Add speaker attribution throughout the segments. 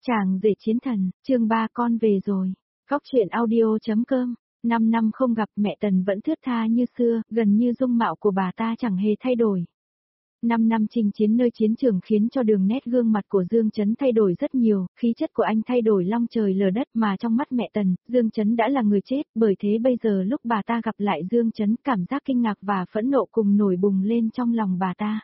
Speaker 1: Chàng rể chiến thần, chương 3 con về rồi. Góc truyện audio.com. 5 năm không gặp mẹ Tần vẫn thướt tha như xưa, gần như dung mạo của bà ta chẳng hề thay đổi. 5 năm chinh chiến nơi chiến trường khiến cho đường nét gương mặt của Dương Chấn thay đổi rất nhiều, khí chất của anh thay đổi long trời lở đất mà trong mắt mẹ Tần, Dương Chấn đã là người chết, bởi thế bây giờ lúc bà ta gặp lại Dương Chấn cảm giác kinh ngạc và phẫn nộ cùng nổi bùng lên trong lòng bà ta.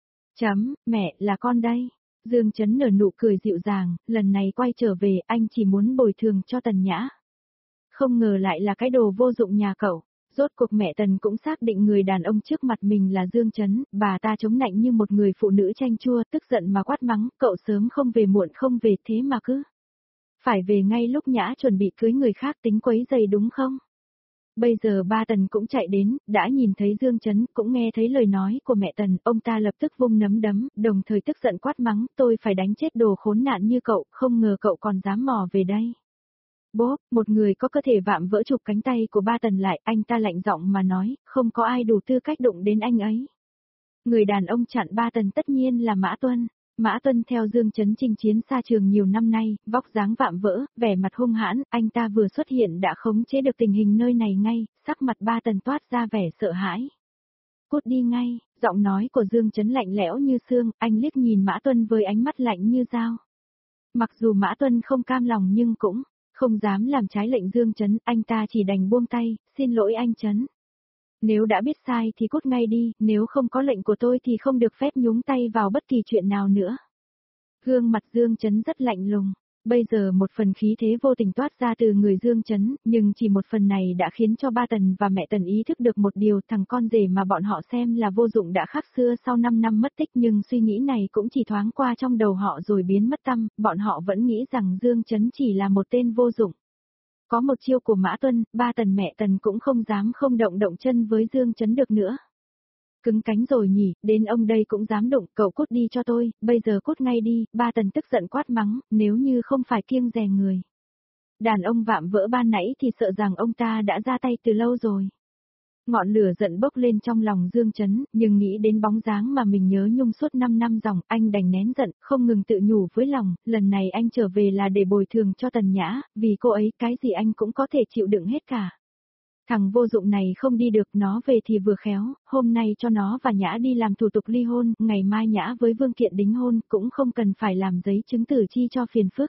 Speaker 1: Mẹ, là con đây. Dương Chấn nở nụ cười dịu dàng, lần này quay trở về anh chỉ muốn bồi thường cho Tần Nhã. Không ngờ lại là cái đồ vô dụng nhà cậu. Rốt cuộc mẹ Tần cũng xác định người đàn ông trước mặt mình là Dương Chấn, bà ta chống nạnh như một người phụ nữ chanh chua, tức giận mà quát mắng, cậu sớm không về muộn không về thế mà cứ. Phải về ngay lúc Nhã chuẩn bị cưới người khác tính quấy giày đúng không? Bây giờ ba Tần cũng chạy đến, đã nhìn thấy Dương Chấn, cũng nghe thấy lời nói của mẹ Tần, ông ta lập tức vung nắm đấm, đồng thời tức giận quát mắng, tôi phải đánh chết đồ khốn nạn như cậu, không ngờ cậu còn dám mò về đây. Bốp, một người có cơ thể vạm vỡ chụp cánh tay của ba Tần lại, anh ta lạnh giọng mà nói, không có ai đủ tư cách đụng đến anh ấy. Người đàn ông chặn ba Tần tất nhiên là Mã Tuân. Mã Tuân theo Dương Chấn chinh chiến xa trường nhiều năm nay, vóc dáng vạm vỡ, vẻ mặt hung hãn, anh ta vừa xuất hiện đã khống chế được tình hình nơi này ngay, sắc mặt ba Tần toát ra vẻ sợ hãi. Cút đi ngay, giọng nói của Dương Chấn lạnh lẽo như xương, anh liếc nhìn Mã Tuân với ánh mắt lạnh như dao. Mặc dù Mã Tuân không cam lòng nhưng cũng không dám làm trái lệnh Dương Chấn, anh ta chỉ đành buông tay, xin lỗi anh Chấn. Nếu đã biết sai thì cút ngay đi, nếu không có lệnh của tôi thì không được phép nhúng tay vào bất kỳ chuyện nào nữa. Gương mặt Dương Chấn rất lạnh lùng. Bây giờ một phần khí thế vô tình toát ra từ người Dương Chấn, nhưng chỉ một phần này đã khiến cho ba Tần và mẹ Tần ý thức được một điều, thằng con rể mà bọn họ xem là vô dụng đã khác xưa sau 5 năm mất tích, nhưng suy nghĩ này cũng chỉ thoáng qua trong đầu họ rồi biến mất tăm, bọn họ vẫn nghĩ rằng Dương Chấn chỉ là một tên vô dụng. Có một chiêu của Mã Tuân, ba Tần mẹ Tần cũng không dám không động chân với Dương Chấn được nữa. Cứng cánh rồi nhỉ, đến ông đây cũng dám đụng, cậu cút đi cho tôi, bây giờ cút ngay đi, ba Tần tức giận quát mắng, nếu như không phải kiêng dè người. Đàn ông vạm vỡ ban nãy thì sợ rằng ông ta đã ra tay từ lâu rồi. Ngọn lửa giận bốc lên trong lòng Dương Chấn, nhưng nghĩ đến bóng dáng mà mình nhớ nhung suốt 5 năm dòng, anh đành nén giận, không ngừng tự nhủ với lòng, lần này anh trở về là để bồi thường cho Tần Nhã, vì cô ấy cái gì anh cũng có thể chịu đựng hết cả. Thằng vô dụng này không đi được, nó về thì vừa khéo, hôm nay cho nó và Nhã đi làm thủ tục ly hôn, ngày mai Nhã với Vương Kiện đính hôn, cũng không cần phải làm giấy chứng tử chi cho phiền phức.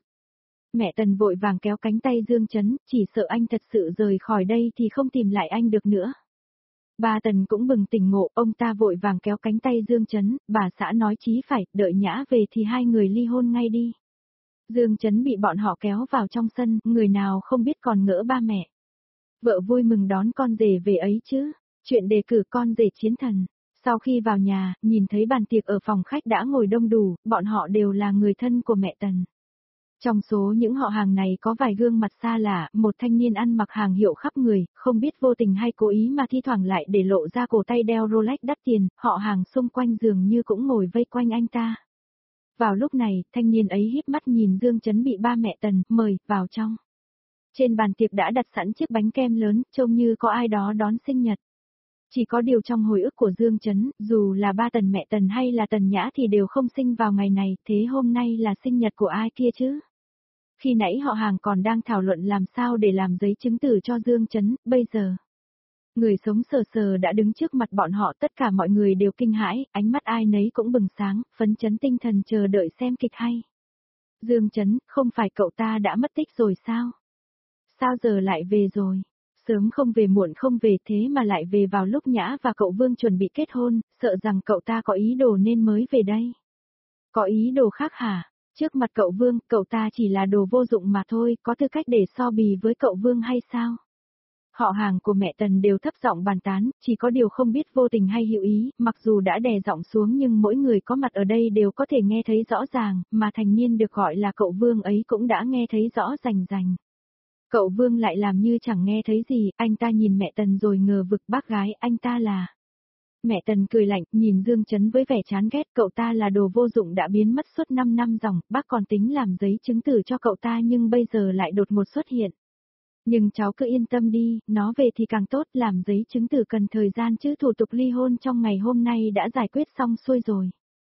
Speaker 1: Mẹ Tần vội vàng kéo cánh tay Dương Chấn, chỉ sợ anh thật sự rời khỏi đây thì không tìm lại anh được nữa. Ba Tần cũng bừng tỉnh ngộ, ông ta vội vàng kéo cánh tay Dương Chấn, bà xã nói chí phải, đợi Nhã về thì hai người ly hôn ngay đi. Dương Chấn bị bọn họ kéo vào trong sân, người nào không biết còn ngỡ ba mẹ. Vợ vui mừng đón con rể về ấy chứ, chuyện đề cử con rể chiến thần. Sau khi vào nhà, nhìn thấy bàn tiệc ở phòng khách đã ngồi đông đủ, bọn họ đều là người thân của mẹ Tần. Trong số những họ hàng này có vài gương mặt xa lạ, một thanh niên ăn mặc hàng hiệu khắp người, không biết vô tình hay cố ý mà thi thoảng lại để lộ ra cổ tay đeo Rolex đắt tiền, họ hàng xung quanh dường như cũng ngồi vây quanh anh ta. Vào lúc này, thanh niên ấy híp mắt nhìn Dương Chấn bị ba mẹ Tần mời vào trong. Trên bàn tiệc đã đặt sẵn chiếc bánh kem lớn, trông như có ai đó đón sinh nhật. Chỉ có điều trong hồi ức của Dương Chấn, dù là ba Tần mẹ Tần hay là Tần Nhã thì đều không sinh vào ngày này, thế hôm nay là sinh nhật của ai kia chứ? Khi nãy họ hàng còn đang thảo luận làm sao để làm giấy chứng tử cho Dương Chấn, bây giờ. Người sống sờ sờ đã đứng trước mặt bọn họ, tất cả mọi người đều kinh hãi, ánh mắt ai nấy cũng bừng sáng, phấn chấn tinh thần chờ đợi xem kịch hay. Dương Chấn, không phải cậu ta đã mất tích rồi sao? Sao giờ lại về rồi? Sớm không về muộn không về thế mà lại về vào lúc Nhã và cậu Vương chuẩn bị kết hôn, sợ rằng cậu ta có ý đồ nên mới về đây. Có ý đồ khác hả? Trước mặt cậu Vương, cậu ta chỉ là đồ vô dụng mà thôi, có tư cách để so bì với cậu Vương hay sao? Họ hàng của mẹ Tần đều thấp giọng bàn tán, chỉ có điều không biết vô tình hay hữu ý, mặc dù đã đè giọng xuống nhưng mỗi người có mặt ở đây đều có thể nghe thấy rõ ràng, mà thành niên được gọi là cậu Vương ấy cũng đã nghe thấy rõ rành rành. Cậu Vương lại làm như chẳng nghe thấy gì, anh ta nhìn mẹ Tần rồi ngờ vực bác gái, anh ta là... Mẹ Tần cười lạnh, nhìn Dương Chấn với vẻ chán ghét, cậu ta là đồ vô dụng đã biến mất suốt 5 năm dòng, bác còn tính làm giấy chứng tử cho cậu ta nhưng bây giờ lại đột ngột xuất hiện. Nhưng cháu cứ yên tâm đi, nó về thì càng tốt, làm giấy chứng tử cần thời gian chứ thủ tục ly hôn trong ngày hôm nay đã giải quyết xong xuôi rồi.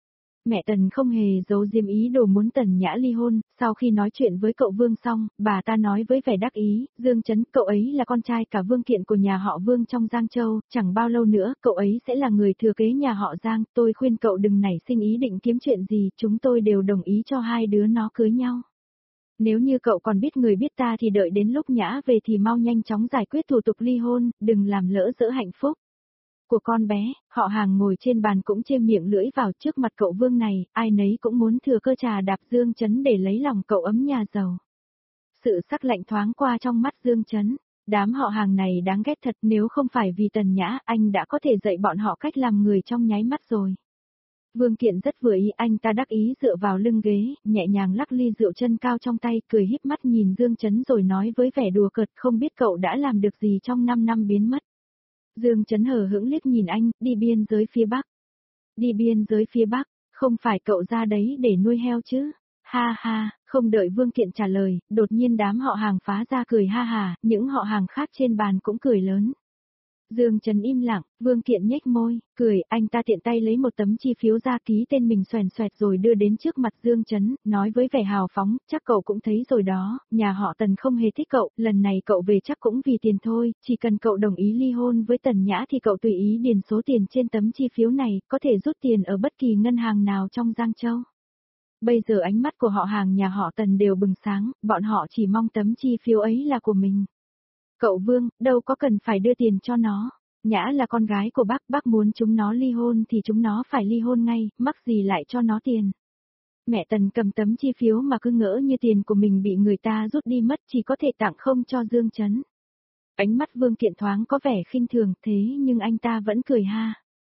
Speaker 1: Mẹ Tần không hề giấu diếm ý đồ muốn Tần Nhã ly hôn, sau khi nói chuyện với cậu Vương xong, bà ta nói với vẻ đắc ý, Dương Chấn, cậu ấy là con trai cả Vương Kiện của nhà họ Vương trong Giang Châu, chẳng bao lâu nữa, cậu ấy sẽ là người thừa kế nhà họ Giang, tôi khuyên cậu đừng nảy sinh ý định kiếm chuyện gì, chúng tôi đều đồng ý cho hai đứa nó cưới nhau. Nếu như cậu còn biết người biết ta thì đợi đến lúc Nhã về thì mau nhanh chóng giải quyết thủ tục ly hôn, đừng làm lỡ dỡ hạnh phúc của con bé. Họ Hàng ngồi trên bàn cũng chêm miệng lưỡi vào trước mặt cậu Vương này, ai nấy cũng muốn thừa cơ trà đạp Dương Chấn để lấy lòng cậu ấm nhà giàu. Sự sắc lạnh thoáng qua trong mắt Dương Chấn, đám họ Hàng này đáng ghét thật, nếu không phải vì Tần Nhã, anh đã có thể dạy bọn họ cách làm người trong nháy mắt rồi. Vương Kiện rất vừa ý, anh ta đắc ý dựa vào lưng ghế, nhẹ nhàng lắc ly rượu chân cao trong tay, cười híp mắt nhìn Dương Chấn rồi nói với vẻ đùa cợt, không biết cậu đã làm được gì trong 5 năm biến mất. Dương Chấn hờ hững liếc nhìn anh, đi biên giới phía Bắc. Đi biên giới phía Bắc, không phải cậu ra đấy để nuôi heo chứ? Ha ha, không đợi Vương Kiện trả lời, đột nhiên đám họ Hàng phá ra cười ha hà, những họ Hàng khác trên bàn cũng cười lớn. Dương Chấn im lặng, Vương Kiện nhếch môi, cười, anh ta tiện tay lấy một tấm chi phiếu ra ký tên mình xoèn xoẹt rồi đưa đến trước mặt Dương Chấn, nói với vẻ hào phóng, chắc cậu cũng thấy rồi đó, nhà họ Tần không hề thích cậu, lần này cậu về chắc cũng vì tiền thôi, chỉ cần cậu đồng ý ly hôn với Tần Nhã thì cậu tùy ý điền số tiền trên tấm chi phiếu này, có thể rút tiền ở bất kỳ ngân hàng nào trong Giang Châu. Bây giờ ánh mắt của họ Hàng nhà họ Tần đều bừng sáng, bọn họ chỉ mong tấm chi phiếu ấy là của mình. Cậu Vương, đâu có cần phải đưa tiền cho nó. Nhã là con gái của bác muốn chúng nó ly hôn thì chúng nó phải ly hôn ngay, mắc gì lại cho nó tiền. Mẹ Tần cầm tấm chi phiếu mà cứ ngỡ như tiền của mình bị người ta rút đi mất, chỉ có thể tặng không cho Dương Chấn. Ánh mắt Vương Kiện thoáng có vẻ khinh thường, thế nhưng anh ta vẫn cười ha.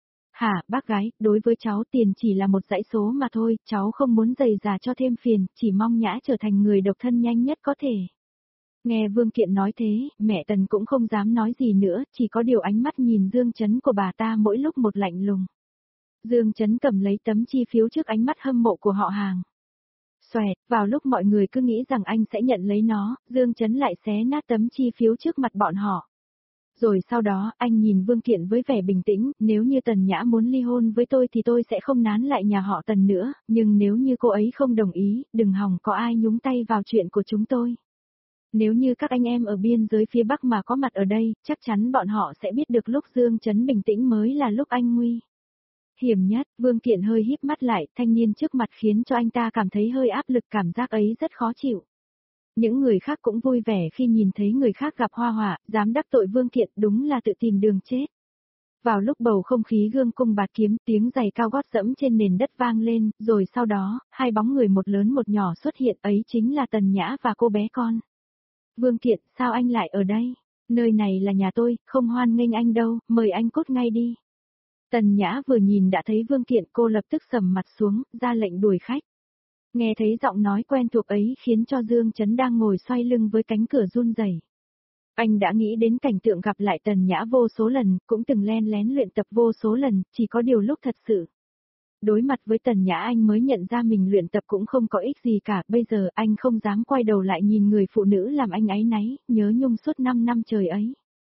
Speaker 1: Hả, bác gái, đối với cháu tiền chỉ là một dãy số mà thôi, cháu không muốn dày dà cho thêm phiền, chỉ mong Nhã trở thành người độc thân nhanh nhất có thể. Nghe Vương Kiện nói thế, mẹ Tần cũng không dám nói gì nữa, chỉ có điều ánh mắt nhìn Dương Chấn của bà ta mỗi lúc một lạnh lùng. Dương Chấn cầm lấy tấm chi phiếu trước ánh mắt hâm mộ của họ Hàng. Xoẹt, vào lúc mọi người cứ nghĩ rằng anh sẽ nhận lấy nó, Dương Chấn lại xé nát tấm chi phiếu trước mặt bọn họ. Rồi sau đó, anh nhìn Vương Kiện với vẻ bình tĩnh, nếu như Tần Nhã muốn ly hôn với tôi thì tôi sẽ không nán lại nhà họ Tần nữa, nhưng nếu như cô ấy không đồng ý, đừng hòng có ai nhúng tay vào chuyện của chúng tôi. Nếu như các anh em ở biên giới phía Bắc mà có mặt ở đây, chắc chắn bọn họ sẽ biết được lúc Dương Chấn bình tĩnh mới là lúc anh nguy hiểm nhất. Vương Kiện hơi híp mắt lại, thanh niên trước mặt khiến cho anh ta cảm thấy hơi áp lực, cảm giác ấy rất khó chịu. Những người khác cũng vui vẻ khi nhìn thấy người khác gặp hoa họa, dám đắc tội Vương Kiện đúng là tự tìm đường chết. Vào lúc bầu không khí gương cung bạt kiếm, tiếng giày cao gót dẫm trên nền đất vang lên, rồi sau đó, hai bóng người một lớn một nhỏ xuất hiện, ấy chính là Tần Nhã và cô bé con. Vương Kiện, sao anh lại ở đây? Nơi này là nhà tôi, không hoan nghênh anh đâu, mời anh cút ngay đi. Tần Nhã vừa nhìn đã thấy Vương Kiện, cô lập tức sầm mặt xuống, ra lệnh đuổi khách. Nghe thấy giọng nói quen thuộc ấy khiến cho Dương Chấn đang ngồi xoay lưng với cánh cửa run rẩy. Anh đã nghĩ đến cảnh tượng gặp lại Tần Nhã vô số lần, cũng từng len lén luyện tập vô số lần, chỉ có điều lúc thật sự đối mặt với Tần Nhã anh mới nhận ra mình luyện tập cũng không có ích gì cả, bây giờ anh không dám quay đầu lại nhìn người phụ nữ làm anh áy náy, nhớ nhung suốt 5 năm trời ấy.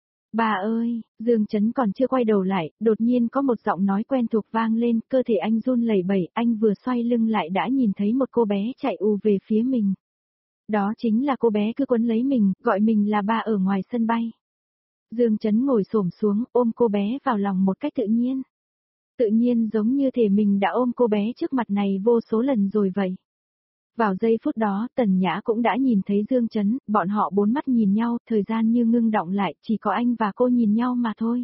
Speaker 1: Bà ơi, Dương Chấn còn chưa quay đầu lại, đột nhiên có một giọng nói quen thuộc vang lên, cơ thể anh run lẩy bẩy, anh vừa xoay lưng lại đã nhìn thấy một cô bé chạy ù về phía mình. Đó chính là cô bé cứ quấn lấy mình, gọi mình là ba ở ngoài sân bay. Dương Chấn ngồi xổm xuống, ôm cô bé vào lòng một cách tự nhiên. Tự nhiên giống như thể mình đã ôm cô bé trước mặt này vô số lần rồi vậy. Vào giây phút đó, Tần Nhã cũng đã nhìn thấy Dương Chấn, bọn họ bốn mắt nhìn nhau, thời gian như ngưng đọng lại, chỉ có anh và cô nhìn nhau mà thôi.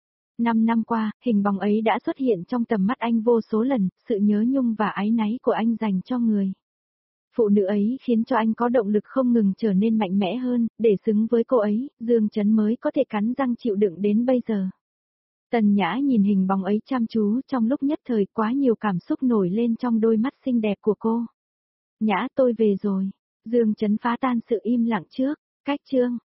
Speaker 1: 5 năm qua, hình bóng ấy đã xuất hiện trong tầm mắt anh vô số lần, sự nhớ nhung và áy náy của anh dành cho người phụ nữ ấy khiến cho anh có động lực không ngừng trở nên mạnh mẽ hơn, để xứng với cô ấy, Dương Chấn mới có thể cắn răng chịu đựng đến bây giờ. Tần Nhã nhìn hình bóng ấy chăm chú, trong lúc nhất thời quá nhiều cảm xúc nổi lên trong đôi mắt xinh đẹp của cô. Nhã, tôi về rồi. Dương Chấn phá tan sự im lặng trước. Cách chương